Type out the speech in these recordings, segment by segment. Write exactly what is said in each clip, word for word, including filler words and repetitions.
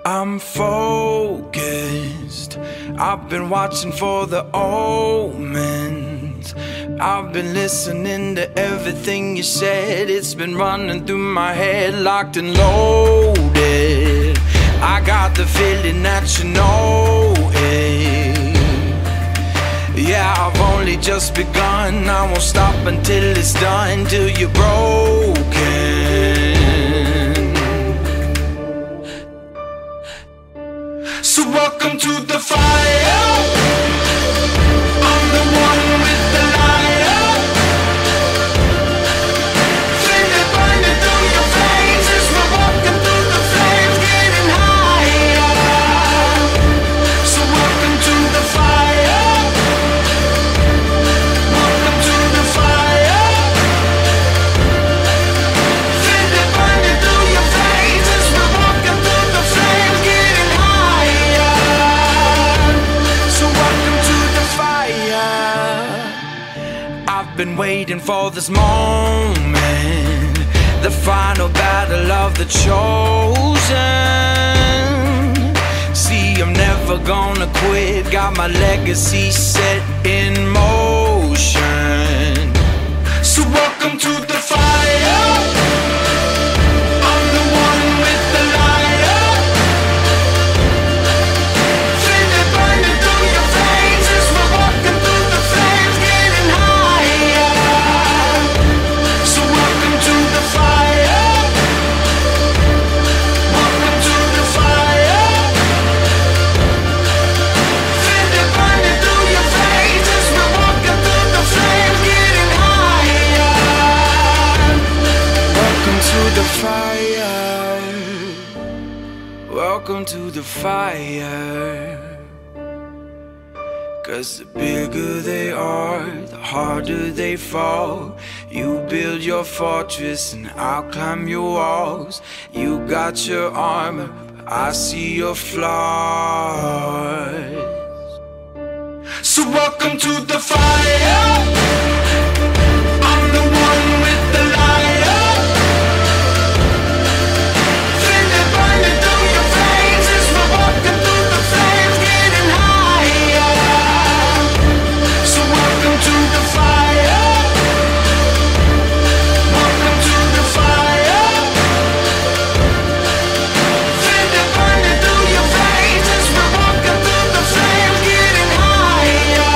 I'm focused. I've been watching for the omens. I've been listening to everything you said. It's been running through my head, locked and loaded. I got the feeling that you know it. Yeah, I've only just begun. I won't stop until it's done, till you're broken. So welcome to the fire. I'm the one with the lighter. Feel it burning through your veins as we're walking through the flames, getting higher. So welcome to the fire. Welcome to the fire. Feel it burning through your veins as we're walking through the flames, getting higher. So welcome to the fire. I've been waiting for this moment, the final battle of the chosen. See, I'm never gonna quit, got my legacy set in motion. So welcome to the fire. I'm the one with the lighter. Feel it burning through your veins as we're walking through the flames, getting higher. So welcome to the fire. Welcome to the fire. Feel it burning through your veins as we're walking through the flames, getting higher. Welcome to the fire. Welcome to the fire. 'Cause the bigger they are, the harder they fall. You build your fortress and I'll climb your walls. You got your armor, but I see your flaws. So welcome to the fire. I'm the one with the lighter. Feel it burning through your veins as we're walking through the flames, getting higher. So welcome to the fire. Welcome to the fire. Feel it burning through your veins as we're walking through the flames, getting higher.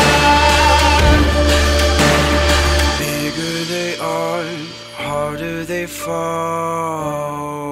Bigger they are, harder they fall.